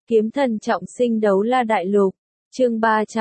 Kiếm thần trọng sinh đấu la đại lục, chương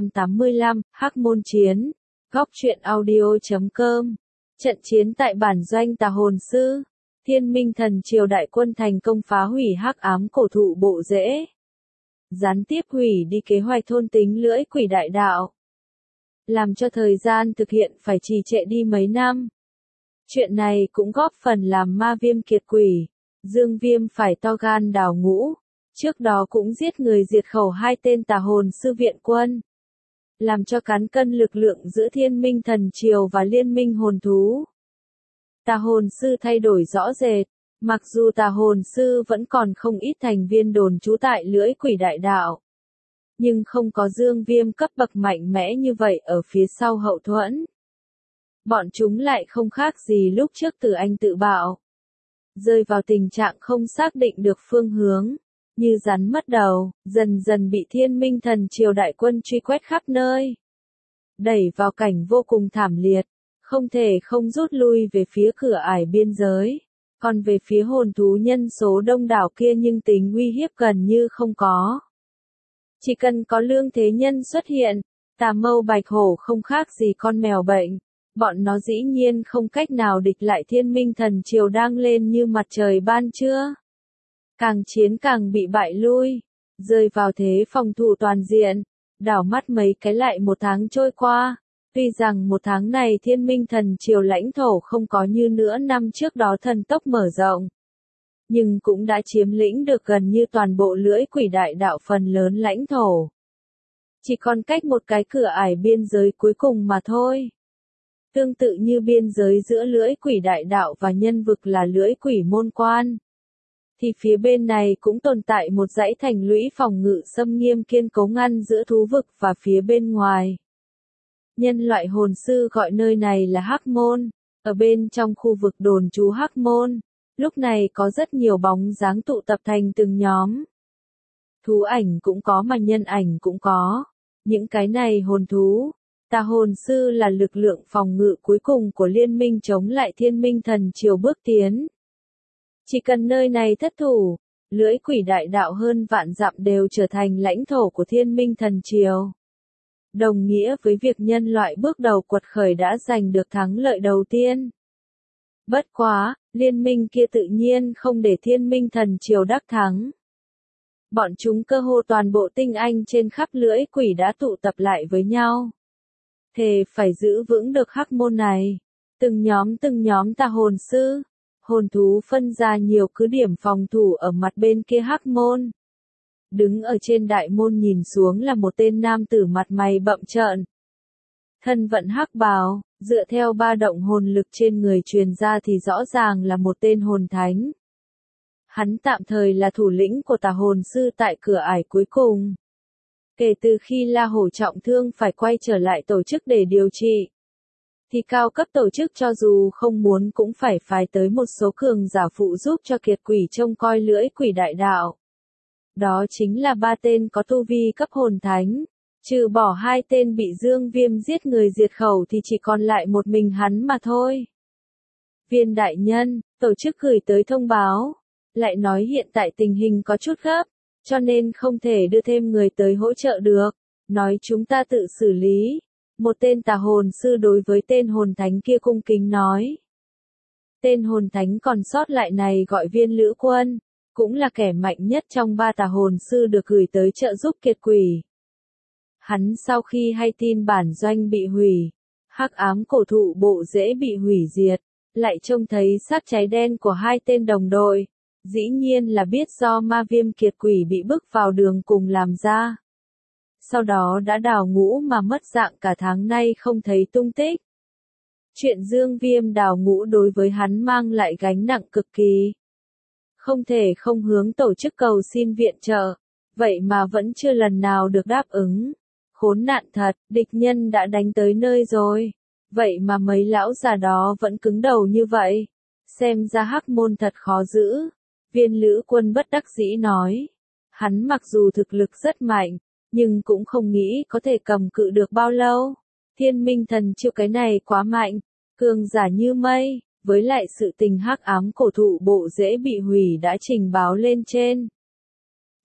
385, Hắc môn chiến, góc truyện audio.com. Trận chiến tại bản doanh Tà Hồn Sư, Thiên Minh Thần Triều đại quân thành công phá hủy hắc ám cổ thụ bộ rễ, gián tiếp hủy đi kế hoạch thôn tính lưỡi quỷ đại đạo, làm cho thời gian thực hiện phải trì trệ đi mấy năm. Chuyện này cũng góp phần làm Ma Viêm kiệt quỷ, Dương Viêm phải to gan đào ngũ, trước đó cũng giết người diệt khẩu 2 tên Tà Hồn Sư viện quân, làm cho cán cân lực lượng giữa Thiên Minh Thần Triều và Liên minh hồn thú. Tà Hồn Sư thay đổi rõ rệt, mặc dù Tà Hồn Sư vẫn còn không ít thành viên đồn trú tại lưỡi quỷ đại đạo, nhưng không có Dương Viêm cấp bậc mạnh mẽ như vậy ở phía sau hậu thuẫn. Bọn chúng lại không khác gì lúc trước Tử Anh tự bạo, rơi vào tình trạng không xác định được phương hướng, như rắn mất đầu, dần dần bị Thiên Minh Thần Triều đại quân truy quét khắp nơi, đẩy vào cảnh vô cùng thảm liệt, không thể không rút lui về phía cửa ải biên giới. Còn về phía hồn thú nhân số đông đảo kia nhưng tính uy hiếp gần như không có. Chỉ cần có lương thế nhân xuất hiện, Tà Mâu Bạch Hổ không khác gì con mèo bệnh. Bọn nó dĩ nhiên không cách nào địch lại Thiên Minh Thần Triều đang lên như mặt trời ban trưa. Càng chiến càng bị bại lui, rơi vào thế phòng thủ toàn diện, đảo mắt mấy cái lại một tháng trôi qua. Tuy rằng một tháng này Thiên Minh Thần Triều lãnh thổ không có như nửa năm trước đó thần tốc mở rộng, nhưng cũng đã chiếm lĩnh được gần như toàn bộ lưỡi quỷ đại đạo phần lớn lãnh thổ. Chỉ còn cách một cái cửa ải biên giới cuối cùng mà thôi. Tương tự như biên giới giữa lưỡi quỷ đại đạo và nhân vực là lưỡi quỷ môn quan, thì phía bên này cũng tồn tại một dãy thành lũy phòng ngự xâm nghiêm kiên cố ngăn giữa thú vực và phía bên ngoài. Nhân loại hồn sư gọi nơi này là Hắc Môn, ở bên trong khu vực đồn trú Hắc Môn, lúc này có rất nhiều bóng dáng tụ tập thành từng nhóm. Thú ảnh cũng có mà nhân ảnh cũng có, những cái này hồn thú. Tà Hồn Sư là lực lượng phòng ngự cuối cùng của liên minh chống lại Thiên Minh Thần Triều bước tiến. Chỉ cần nơi này thất thủ, lưỡi quỷ đại đạo hơn vạn dặm đều trở thành lãnh thổ của Thiên Minh Thần Triều. Đồng nghĩa với việc nhân loại bước đầu quật khởi đã giành được thắng lợi đầu tiên. Bất quá, liên minh kia tự nhiên không để Thiên Minh Thần Triều đắc thắng. Bọn chúng cơ hồ toàn bộ tinh anh trên khắp lưỡi quỷ đã tụ tập lại với nhau. Thề phải giữ vững được hắc môn này. Từng nhóm Tà Hồn Sư, hồn thú phân ra nhiều cứ điểm phòng thủ ở mặt bên kia hắc môn. Đứng ở trên đại môn nhìn xuống là một tên nam tử mặt mày bậm trợn. Thân vận hắc bào, dựa theo ba động hồn lực trên người truyền ra thì rõ ràng là một tên hồn thánh. Hắn tạm thời là thủ lĩnh của Tà Hồn Sư tại cửa ải cuối cùng. Kể từ khi La Hổ trọng thương phải quay trở lại tổ chức để điều trị, thì cao cấp tổ chức cho dù không muốn cũng phải phái tới một số cường giả phụ giúp cho kiệt quỷ trông coi lưỡi quỷ đại đạo. Đó chính là 3 tên có tu vi cấp hồn thánh, trừ bỏ 2 tên bị Dương Viêm giết người diệt khẩu thì chỉ còn lại một mình hắn mà thôi. Viên đại nhân, tổ chức gửi tới thông báo, lại nói hiện tại tình hình có chút gấp, cho nên không thể đưa thêm người tới hỗ trợ được, nói chúng ta tự xử lý. Một tên Tà Hồn Sư đối với tên hồn thánh kia cung kính nói. Tên hồn thánh còn sót lại này gọi Viên Lữ Quân, cũng là kẻ mạnh nhất trong 3 Tà Hồn Sư được gửi tới trợ giúp kiệt quỷ. Hắn sau khi hay tin bản doanh bị hủy, hắc ám cổ thụ bộ rễ bị hủy diệt, lại trông thấy xác cháy đen của 2 tên đồng đội, dĩ nhiên là biết do Ma Viêm kiệt quỷ bị bức vào đường cùng làm ra. Sau đó đã đào ngũ mà mất dạng cả tháng nay không thấy tung tích. Chuyện Dương Viêm đào ngũ đối với hắn mang lại gánh nặng cực kỳ. Không thể không hướng tổ chức cầu xin viện trợ, vậy mà vẫn chưa lần nào được đáp ứng. Khốn nạn thật, địch nhân đã đánh tới nơi rồi, vậy mà mấy lão già đó vẫn cứng đầu như vậy. Xem ra hắc môn thật khó giữ. Viên Lữ Quân bất đắc dĩ nói. Hắn mặc dù thực lực rất mạnh, nhưng cũng không nghĩ có thể cầm cự được bao lâu. Thiên Minh Thần Triều cái này quá mạnh, cường giả như mây, với lại sự tình hắc ám cổ thụ bộ rễ bị hủy đã trình báo lên trên.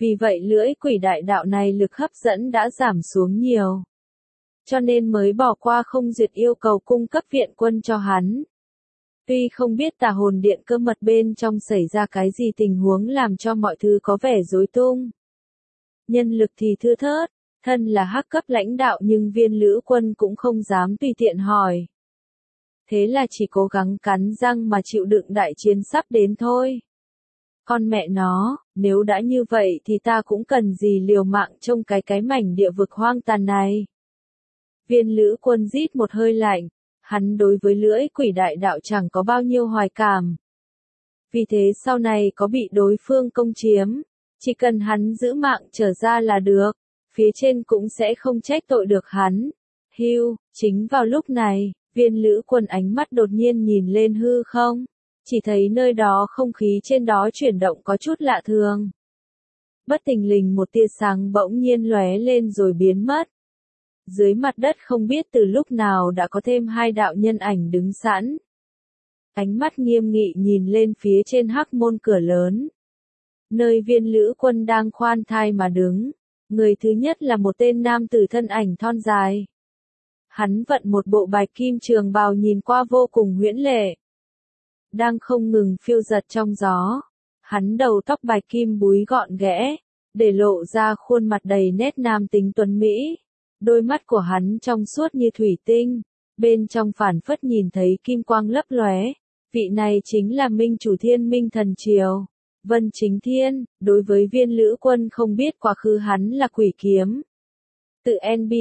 Vì vậy lưỡi quỷ đại đạo này lực hấp dẫn đã giảm xuống nhiều. Cho nên mới bỏ qua không duyệt yêu cầu cung cấp viện quân cho hắn. Tuy không biết tà hồn điện cơ mật bên trong xảy ra cái gì tình huống làm cho mọi thứ có vẻ rối tung. Nhân lực thì thưa thớt, thân là hắc cấp lãnh đạo nhưng Viên Lữ Quân cũng không dám tùy tiện hỏi. Thế là chỉ cố gắng cắn răng mà chịu đựng đại chiến sắp đến thôi. Con mẹ nó, nếu đã như vậy thì ta cũng cần gì liều mạng trong cái mảnh địa vực hoang tàn này. Viên Lữ Quân rít một hơi lạnh, hắn đối với lưỡi quỷ đại đạo chẳng có bao nhiêu hoài cảm. Vì thế sau này có bị đối phương công chiếm, chỉ cần hắn giữ mạng trở ra là được, phía trên cũng sẽ không trách tội được hắn. Hưu, chính vào lúc này, Viên Lữ Quân ánh mắt đột nhiên nhìn lên hư không, chỉ thấy nơi đó không khí trên đó chuyển động có chút lạ thường. Bất thình lình một tia sáng bỗng nhiên lóe lên rồi biến mất. Dưới mặt đất không biết từ lúc nào đã có thêm hai đạo nhân ảnh đứng sẵn. Ánh mắt nghiêm nghị nhìn lên phía trên hắc môn cửa lớn. Nơi Viên Lữ Quân đang khoan thai mà đứng. Người thứ nhất là một tên nam tử thân ảnh thon dài. Hắn vận một bộ bạch kim trường bào nhìn qua vô cùng huyễn lệ. Đang không ngừng phiêu giật trong gió. Hắn đầu tóc bạch kim búi gọn ghẽ, để lộ ra khuôn mặt đầy nét nam tính tuấn mỹ. Đôi mắt của hắn trong suốt như thủy tinh, bên trong phản phất nhìn thấy kim quang lấp lóe. Vị này chính là Minh Chủ Thiên Minh Thần Triều, Vân Chính Thiên. Đối với Viên Lữ Quân không biết quá khứ hắn là quỷ kiếm. Tự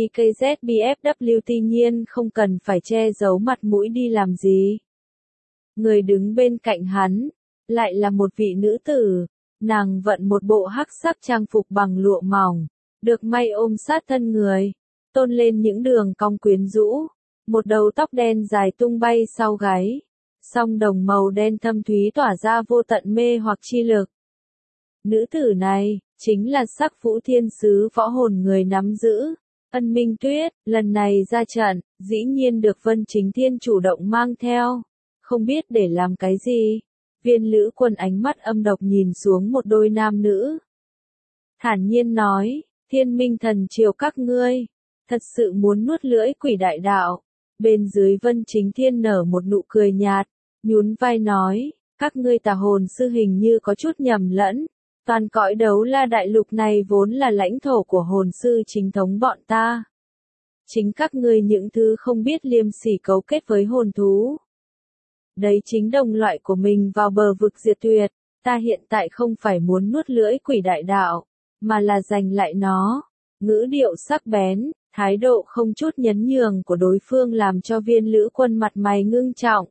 NBKZBFW tuy nhiên không cần phải che giấu mặt mũi đi làm gì. Người đứng bên cạnh hắn, lại là một vị nữ tử, nàng vận một bộ hắc sắc trang phục bằng lụa mỏng, được may ôm sát thân người, tôn lên những đường cong quyến rũ, một đầu tóc đen dài tung bay sau gáy, song đồng màu đen thâm thúy tỏa ra vô tận mê hoặc chi lực. Nữ tử này, chính là Sắc Vũ Thiên Sứ võ hồn người nắm giữ, Ân Minh Tuyết, lần này ra trận, dĩ nhiên được Vân Chính Thiên chủ động mang theo, không biết để làm cái gì. Viên Lữ Quân ánh mắt âm độc nhìn xuống một đôi nam nữ. Thản nhiên nói, Thiên Minh Thần Triều các ngươi, thật sự muốn nuốt lưỡi quỷ đại đạo. Bên dưới Vân Chính Thiên nở một nụ cười nhạt, nhún vai nói, các ngươi tà hồn sư hình như có chút nhầm lẫn. Toàn cõi đấu la đại lục này vốn là lãnh thổ của hồn sư chính thống bọn ta. Chính các ngươi những thứ không biết liêm sỉ cấu kết với hồn thú. Đấy chính đồng loại của mình vào bờ vực diệt tuyệt. Ta hiện tại không phải muốn nuốt lưỡi quỷ đại đạo, mà là giành lại nó. Ngữ điệu sắc bén, thái độ không chút nhấn nhường của đối phương làm cho Viên Lữ Quân mặt mày ngưng trọng.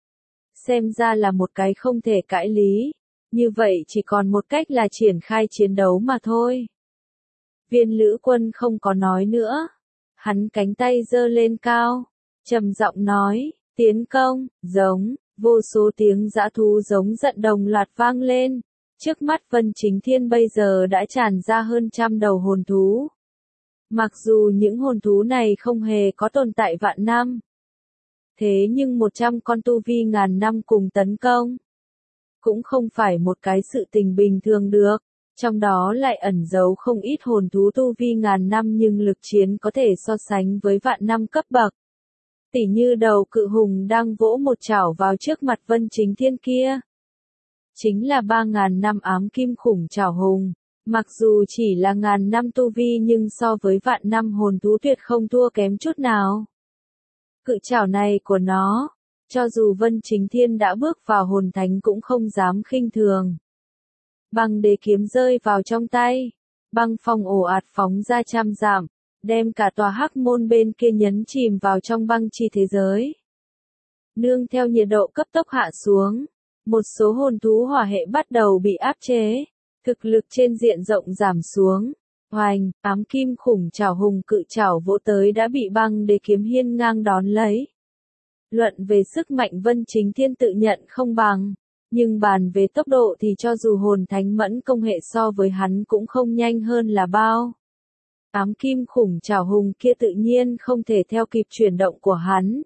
Xem ra là một cái không thể cãi lý. Như vậy chỉ còn một cách là triển khai chiến đấu mà thôi. Viên Lữ Quân không có nói nữa. Hắn cánh tay giơ lên cao, trầm giọng nói, tiến công, giống, vô số tiếng dã thú giống giận đồng loạt vang lên. Trước mắt Vân Chính Thiên bây giờ đã tràn ra hơn 100 đầu hồn thú. Mặc dù những hồn thú này không hề có tồn tại vạn năm. Thế nhưng 100 con tu vi ngàn năm cùng tấn công. Cũng không phải một cái sự tình bình thường được, trong đó lại ẩn giấu không ít hồn thú tu vi ngàn năm nhưng lực chiến có thể so sánh với vạn năm cấp bậc. Tỉ như đầu cự hùng đang vỗ một chảo vào trước mặt Vân Chính Thiên kia. Chính là 3.000 năm ám kim khủng chảo hùng, mặc dù chỉ là ngàn năm tu vi nhưng so với vạn năm hồn thú tuyệt không thua kém chút nào. Cự chảo này của nó, cho dù Vân Chính Thiên đã bước vào hồn thánh cũng không dám khinh thường. Băng đế kiếm rơi vào trong tay, băng phong ồ ạt phóng ra trăm dặm, đem cả tòa hắc môn bên kia nhấn chìm vào trong băng chi thế giới. Nương theo nhiệt độ cấp tốc hạ xuống, một số hồn thú hỏa hệ bắt đầu bị áp chế, thực lực trên diện rộng giảm xuống. Hoành, ám kim khủng chảo hùng cự chảo vỗ tới đã bị băng đế kiếm hiên ngang đón lấy. Luận về sức mạnh Vân Chính Thiên tự nhận không bằng, nhưng bàn về tốc độ thì cho dù hồn thánh mẫn công hệ so với hắn cũng không nhanh hơn là bao. Ám kim khủng chảo hùng kia tự nhiên không thể theo kịp chuyển động của hắn.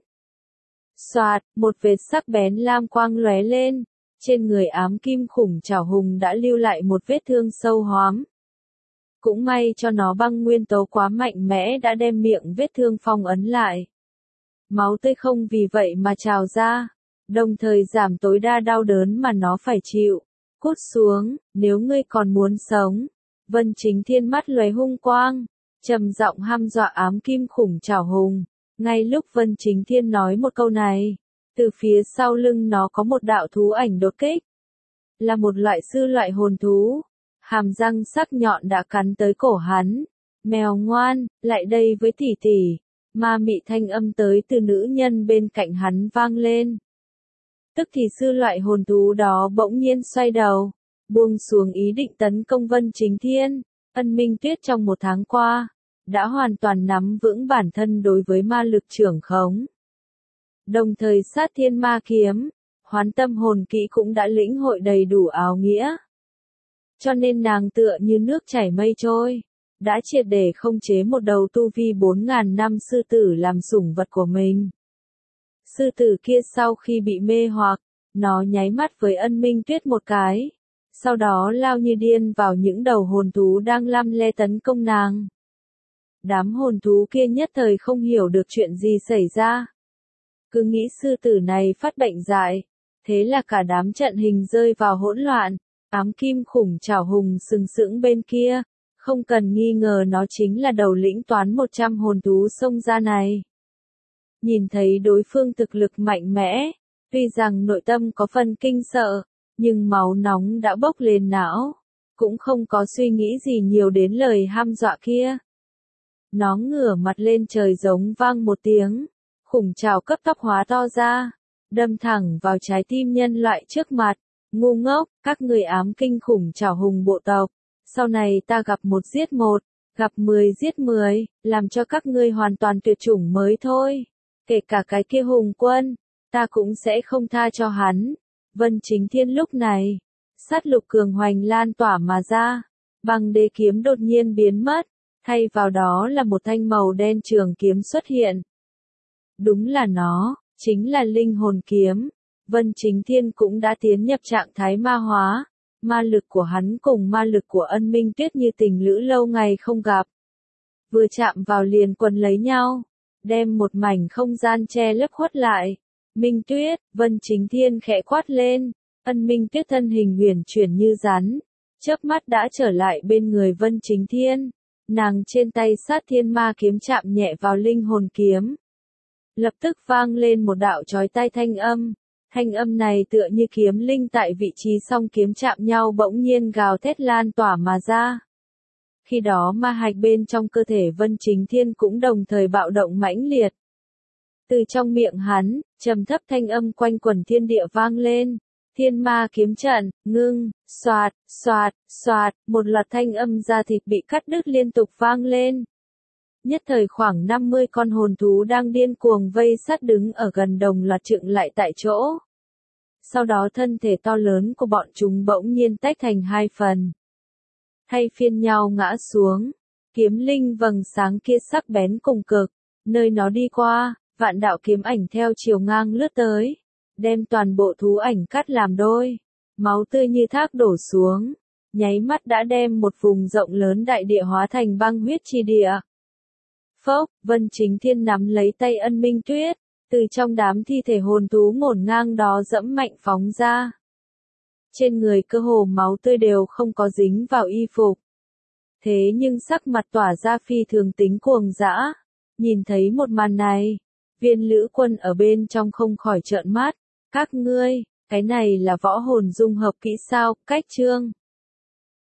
Xoạt, một vệt sắc bén lam quang lóe lên, trên người ám kim khủng chảo hùng đã lưu lại một vết thương sâu hoắm, Cũng may cho nó băng nguyên tố quá mạnh mẽ đã đem miệng vết thương phong ấn lại. Máu tươi không vì vậy mà trào ra, đồng thời giảm tối đa đau đớn mà nó phải chịu. Cút xuống, nếu ngươi còn muốn sống. Vân Chính Thiên mắt lóe hung quang, trầm giọng hăm dọa ám kim khủng trảo hùng. Ngay lúc Vân Chính Thiên nói một câu này, từ phía sau lưng nó có một đạo thú ảnh đột kích. Là một loại sư loại hồn thú, hàm răng sắc nhọn đã cắn tới cổ hắn. Mèo ngoan, lại đây với tỷ tỷ. Ma mị thanh âm tới từ nữ nhân bên cạnh hắn vang lên. Tức thì sư loại hồn thú đó bỗng nhiên xoay đầu, buông xuống ý định tấn công Vân Chính Thiên. Ân Minh Tuyết trong một tháng qua, đã hoàn toàn nắm vững bản thân đối với ma lực trưởng khống. Đồng thời sát thiên ma kiếm, hoán tâm hồn kỹ cũng đã lĩnh hội đầy đủ áo nghĩa. Cho nên nàng tựa như nước chảy mây trôi, đã triệt để khống chế một đầu tu vi 4.000 năm sư tử làm sủng vật của mình. Sư tử kia sau khi bị mê hoặc, nó nháy mắt với Ân Minh Tuyết một cái, sau đó lao như điên vào những đầu hồn thú đang lăm le tấn công nàng. Đám hồn thú kia nhất thời không hiểu được chuyện gì xảy ra. Cứ nghĩ sư tử này phát bệnh dại, thế là cả đám trận hình rơi vào hỗn loạn. Ám kim khủng trảo hùng sừng sững bên kia, không cần nghi ngờ nó chính là đầu lĩnh toán 100 hồn thú xông ra này. Nhìn thấy đối phương thực lực mạnh mẽ, tuy rằng nội tâm có phần kinh sợ, nhưng máu nóng đã bốc lên não, cũng không có suy nghĩ gì nhiều đến lời hăm dọa kia. Nó ngửa mặt lên trời giống vang một tiếng, khủng trảo cấp tốc hóa to ra, đâm thẳng vào trái tim nhân loại trước mặt. Ngu ngốc, các người ám kinh khủng trảo hùng bộ tộc, sau này ta gặp một giết một, gặp 10 giết 10, làm cho các ngươi hoàn toàn tuyệt chủng mới thôi. Kể cả cái kia hùng quân, ta cũng sẽ không tha cho hắn. Vân Chính Thiên lúc này, sát lục cường hoành lan tỏa mà ra, băng đế kiếm đột nhiên biến mất, thay vào đó là một thanh màu đen trường kiếm xuất hiện. Đúng là nó, chính là linh hồn kiếm. Vân Chính Thiên cũng đã tiến nhập trạng thái ma hóa, ma lực của hắn cùng ma lực của Ân Minh Tuyết như tình lữ lâu ngày không gặp. Vừa chạm vào liền quấn lấy nhau, đem một mảnh không gian che lấp khuất lại. Minh Tuyết, Vân Chính Thiên khẽ quát lên, Ân Minh Tuyết thân hình huyền chuyển như rắn, chớp mắt đã trở lại bên người Vân Chính Thiên. Nàng trên tay sát thiên ma kiếm chạm nhẹ vào linh hồn kiếm. Lập tức vang lên một đạo chói tai thanh âm. Thanh âm này tựa như kiếm linh tại vị trí song kiếm chạm nhau bỗng nhiên gào thét lan tỏa mà ra. Khi đó ma hạch bên trong cơ thể Vân Chính Thiên cũng đồng thời bạo động mãnh liệt. Từ trong miệng hắn, trầm thấp thanh âm quanh quẩn thiên địa vang lên. Thiên ma kiếm trận, ngưng, xoạt, xoạt, xoạt, một loạt thanh âm da thịt bị cắt đứt liên tục vang lên. Nhất thời khoảng 50 con hồn thú đang điên cuồng vây sát đứng ở gần đồng loạt chựng lại tại chỗ. Sau đó thân thể to lớn của bọn chúng bỗng nhiên tách thành hai phần. Thay phiên nhau ngã xuống, kiếm linh vầng sáng kia sắc bén cùng cực, nơi nó đi qua, vạn đạo kiếm ảnh theo chiều ngang lướt tới, đem toàn bộ thú ảnh cắt làm đôi, máu tươi như thác đổ xuống, nháy mắt đã đem một vùng rộng lớn đại địa hóa thành băng huyết chi địa. Phốc, Vân Chính Thiên nắm lấy tay Ân Minh Tuyết, từ trong đám thi thể hồn thú ngổn ngang đó dẫm mạnh phóng ra. Trên người cơ hồ máu tươi đều không có dính vào y phục. Thế nhưng sắc mặt tỏa ra phi thường tính cuồng dã. Nhìn thấy một màn này, viên lữ quân ở bên trong không khỏi trợn mắt. Các ngươi, cái này là võ hồn dung hợp kỹ sao, cách chương.